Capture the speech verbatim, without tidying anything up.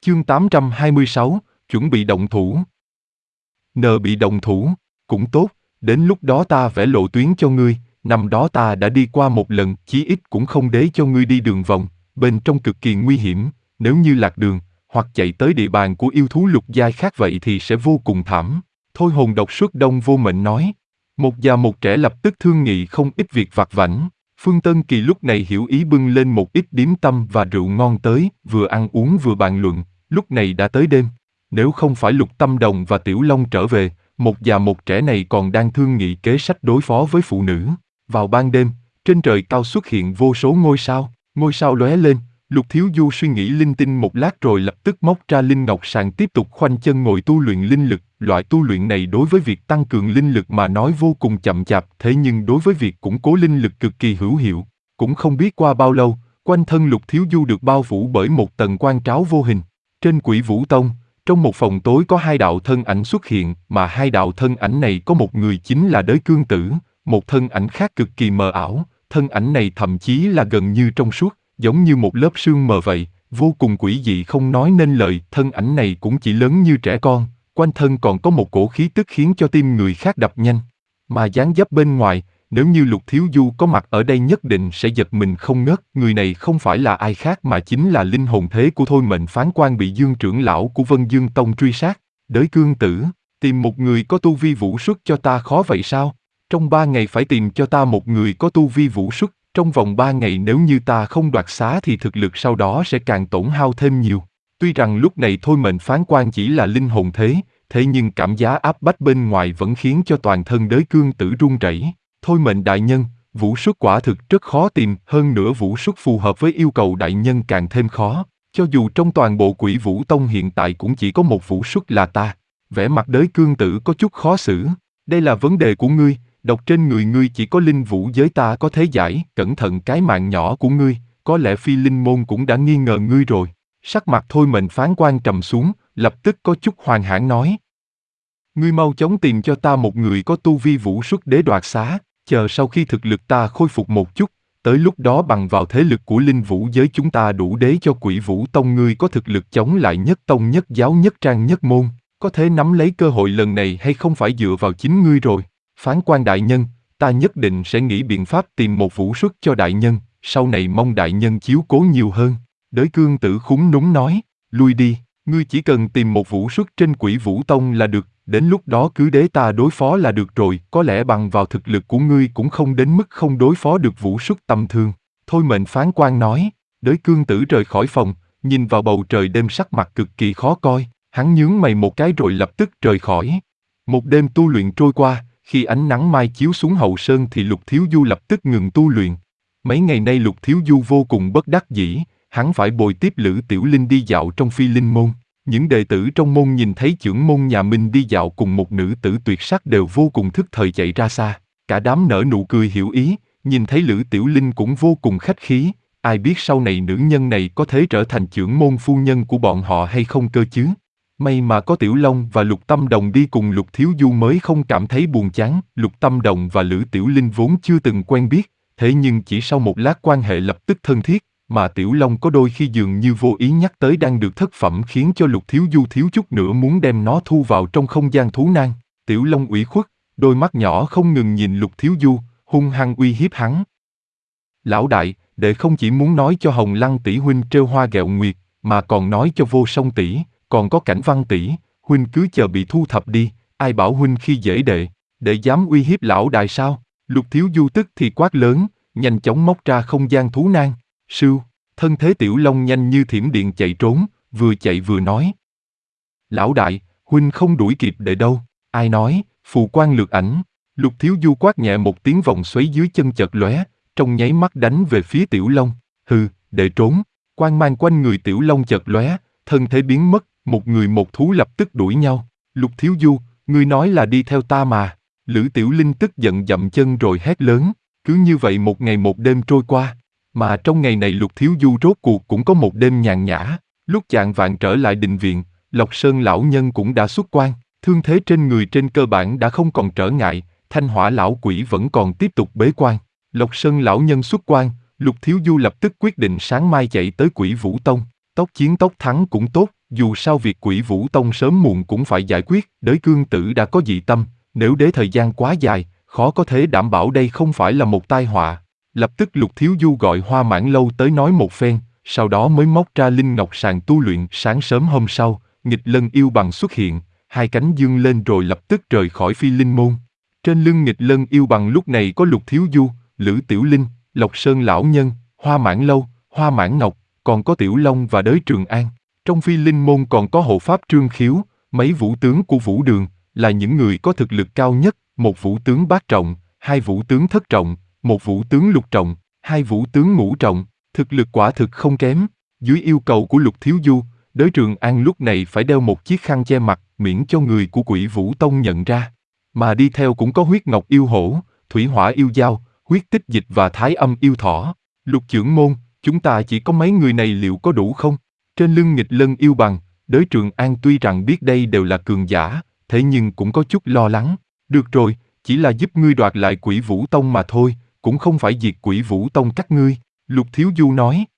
Chương tám trăm hai mươi sáu, chuẩn bị động thủ. Nờ bị động thủ, cũng tốt, đến lúc đó ta vẽ lộ tuyến cho ngươi, năm đó ta đã đi qua một lần, chí ít cũng không để cho ngươi đi đường vòng, bên trong cực kỳ nguy hiểm, nếu như lạc đường, hoặc chạy tới địa bàn của yêu thú lục giai khác vậy thì sẽ vô cùng thảm. Thôi hồn độc suốt đông vô mệnh nói. Một già một trẻ lập tức thương nghị không ít việc vặt vãnh. Phương Tân Kỳ lúc này hiểu ý bưng lên một ít điếm tâm và rượu ngon tới, vừa ăn uống vừa bàn luận, lúc này đã tới đêm. Nếu không phải Lục Tâm Đồng và Tiểu Long trở về, một già một trẻ này còn đang thương nghị kế sách đối phó với phụ nữ. Vào ban đêm, trên trời cao xuất hiện vô số ngôi sao, ngôi sao lóe lên, Lục Thiếu Du suy nghĩ linh tinh một lát rồi lập tức móc ra linh ngọc sàng tiếp tục khoanh chân ngồi tu luyện linh lực. Loại tu luyện này đối với việc tăng cường linh lực mà nói vô cùng chậm chạp, thế nhưng đối với việc củng cố linh lực cực kỳ hữu hiệu. Cũng không biết qua bao lâu, quanh thân Lục Thiếu Du được bao phủ bởi một tầng quang tráo vô hình. Trên Quỷ Vũ Tông, trong một phòng tối có hai đạo thân ảnh xuất hiện, mà hai đạo thân ảnh này có một người chính là Đới Cương Tử, một thân ảnh khác cực kỳ mờ ảo, thân ảnh này thậm chí là gần như trong suốt, giống như một lớp sương mờ vậy, vô cùng quỷ dị không nói nên lời. Thân ảnh này cũng chỉ lớn như trẻ con, quanh thân còn có một cổ khí tức khiến cho tim người khác đập nhanh. Mà dáng dấp bên ngoài, nếu như Lục Thiếu Du có mặt ở đây nhất định sẽ giật mình không ngớt. Người này không phải là ai khác mà chính là linh hồn thế của Thôi Mệnh Phán Quan bị Dương trưởng lão của Vân Dương Tông truy sát. Đới Cương Tử, tìm một người có tu vi vũ xuất cho ta khó vậy sao? Trong ba ngày phải tìm cho ta một người có tu vi vũ xuất, trong vòng ba ngày nếu như ta không đoạt xá thì thực lực sau đó sẽ càng tổn hao thêm nhiều. Tuy rằng lúc này Thôi Mệnh Phán Quan chỉ là linh hồn thế, thế nhưng cảm giác áp bách bên ngoài vẫn khiến cho toàn thân Đới Cương Tử run rẩy. Thôi Mệnh đại nhân, vũ xuất quả thực rất khó tìm, hơn nữa vũ xuất phù hợp với yêu cầu đại nhân càng thêm khó. Cho dù trong toàn bộ Quỷ Vũ Tông hiện tại cũng chỉ có một vũ xuất là ta. Vẻ mặt Đới Cương Tử có chút khó xử. Đây là vấn đề của ngươi, độc trên người ngươi chỉ có linh vũ giới ta có thể giải, cẩn thận cái mạng nhỏ của ngươi, có lẽ Phi Linh Môn cũng đã nghi ngờ ngươi rồi. Sắc mặt Thôi Mệnh Phán Quan trầm xuống, lập tức có chút hoàn hãn nói. Ngươi mau chóng tìm cho ta một người có tu vi vũ xuất để đoạt xá, chờ sau khi thực lực ta khôi phục một chút, tới lúc đó bằng vào thế lực của linh vũ giới chúng ta đủ để cho Quỷ Vũ Tông ngươi có thực lực chống lại nhất tông nhất giáo nhất trang nhất môn, có thể nắm lấy cơ hội lần này hay không phải dựa vào chính ngươi rồi. Phán Quan đại nhân, ta nhất định sẽ nghĩ biện pháp tìm một vũ xuất cho đại nhân, sau này mong đại nhân chiếu cố nhiều hơn. Đới Cương Tử khúm núm nói, lui đi, ngươi chỉ cần tìm một vũ xuất trên Quỷ Vũ Tông là được, đến lúc đó cứ để ta đối phó là được rồi, có lẽ bằng vào thực lực của ngươi cũng không đến mức không đối phó được vũ xuất tầm thường. Thôi Mệnh Phán Quan nói. Đới Cương Tử rời khỏi phòng, nhìn vào bầu trời đêm sắc mặt cực kỳ khó coi, hắn nhướng mày một cái rồi lập tức rời khỏi. Một đêm tu luyện trôi qua, khi ánh nắng mai chiếu xuống hậu sơn thì Lục Thiếu Du lập tức ngừng tu luyện. Mấy ngày nay Lục Thiếu Du vô cùng bất đắc dĩ, hắn phải bồi tiếp Lữ Tiểu Linh đi dạo trong Phi Linh Môn. Những đệ tử trong môn nhìn thấy trưởng môn nhà mình đi dạo cùng một nữ tử tuyệt sắc đều vô cùng thức thời chạy ra xa. Cả đám nở nụ cười hiểu ý, nhìn thấy Lữ Tiểu Linh cũng vô cùng khách khí. Ai biết sau này nữ nhân này có thể trở thành trưởng môn phu nhân của bọn họ hay không cơ chứ? May mà có Tiểu Long và Lục Tâm Đồng đi cùng Lục Thiếu Du mới không cảm thấy buồn chán. Lục Tâm Đồng và Lữ Tiểu Linh vốn chưa từng quen biết, thế nhưng chỉ sau một lát quan hệ lập tức thân thiết. Mà Tiểu Long có đôi khi dường như vô ý nhắc tới đang được thất phẩm khiến cho Lục Thiếu Du thiếu chút nữa muốn đem nó thu vào trong không gian thú nan. Tiểu Long ủy khuất, đôi mắt nhỏ không ngừng nhìn Lục Thiếu Du, hung hăng uy hiếp hắn. Lão đại, đệ không chỉ muốn nói cho Hồng Lăng tỷ huynh trêu hoa ghẹo nguyệt, mà còn nói cho Vô Song tỷ, còn có Cảnh Văn tỷ, huynh cứ chờ bị thu thập đi, ai bảo huynh khi dễ đệ, đệ dám uy hiếp lão đại sao? Lục Thiếu Du tức thì quát lớn, nhanh chóng móc ra không gian thú nan. Sưu, thân thế Tiểu Long nhanh như thiểm điện chạy trốn, vừa chạy vừa nói. Lão đại, huynh không đuổi kịp đệ đâu, ai nói, phù quan lược ảnh. Lục Thiếu Du quát nhẹ một tiếng vòng xoáy dưới chân chợt lóe, trong nháy mắt đánh về phía Tiểu Long. Hừ, đệ trốn, quang mang quanh người Tiểu Long chợt lóe, thân thể biến mất, một người một thú lập tức đuổi nhau. Lục Thiếu Du, ngươi nói là đi theo ta mà. Lữ Tiểu Linh tức giận dậm chân rồi hét lớn, cứ như vậy một ngày một đêm trôi qua. Mà trong ngày này Lục Thiếu Du rốt cuộc cũng có một đêm nhàn nhã, lúc chạng vạng trở lại đình viện, Lộc Sơn lão nhân cũng đã xuất quan, thương thế trên người trên cơ bản đã không còn trở ngại, Thanh Hỏa lão quỷ vẫn còn tiếp tục bế quan. Lộc Sơn lão nhân xuất quan, Lục Thiếu Du lập tức quyết định sáng mai chạy tới Quỷ Vũ Tông, tốc chiến tốc thắng cũng tốt, dù sao việc Quỷ Vũ Tông sớm muộn cũng phải giải quyết, đới cương tử đã có dị tâm, nếu đế thời gian quá dài, khó có thể đảm bảo đây không phải là một tai họa. Lập tức Lục Thiếu Du gọi Hoa Mãn Lâu tới nói một phen, sau đó mới móc ra linh ngọc sàng tu luyện. Sáng sớm hôm sau, Nghịch Lân yêu bằng xuất hiện, hai cánh dương lên rồi lập tức rời khỏi Phi Linh Môn. Trên lưng Nghịch Lân yêu bằng lúc này có Lục Thiếu Du, Lữ Tiểu Linh, Lộc Sơn Lão Nhân, Hoa Mãn Lâu, Hoa Mãn Ngọc, còn có Tiểu Long và Đới Trường An. Trong Phi Linh Môn còn có hộ pháp Trương Khiếu, mấy vũ tướng của Vũ Đường, là những người có thực lực cao nhất, một vũ tướng bát trọng, hai vũ tướng thất trọng, một vũ tướng lục trọng, hai vũ tướng ngũ trọng, thực lực quả thực không kém. Dưới yêu cầu của Lục Thiếu Du, Đới Trường An lúc này phải đeo một chiếc khăn che mặt, miễn cho người của Quỷ Vũ Tông nhận ra. Mà đi theo cũng có Huyết Ngọc yêu hổ, Thủy Hỏa yêu dao, Huyết Tích Dịch và Thái Âm yêu thỏ. Lục trưởng môn, chúng ta chỉ có mấy người này liệu có đủ không? Trên lưng Nghịch Lân yêu bằng, Đới Trường An tuy rằng biết đây đều là cường giả, thế nhưng cũng có chút lo lắng. Được rồi, chỉ là giúp ngươi đoạt lại Quỷ Vũ Tông mà thôi, cũng không phải diệt Quỷ Vũ Tông các ngươi. Lục Thiếu Du nói.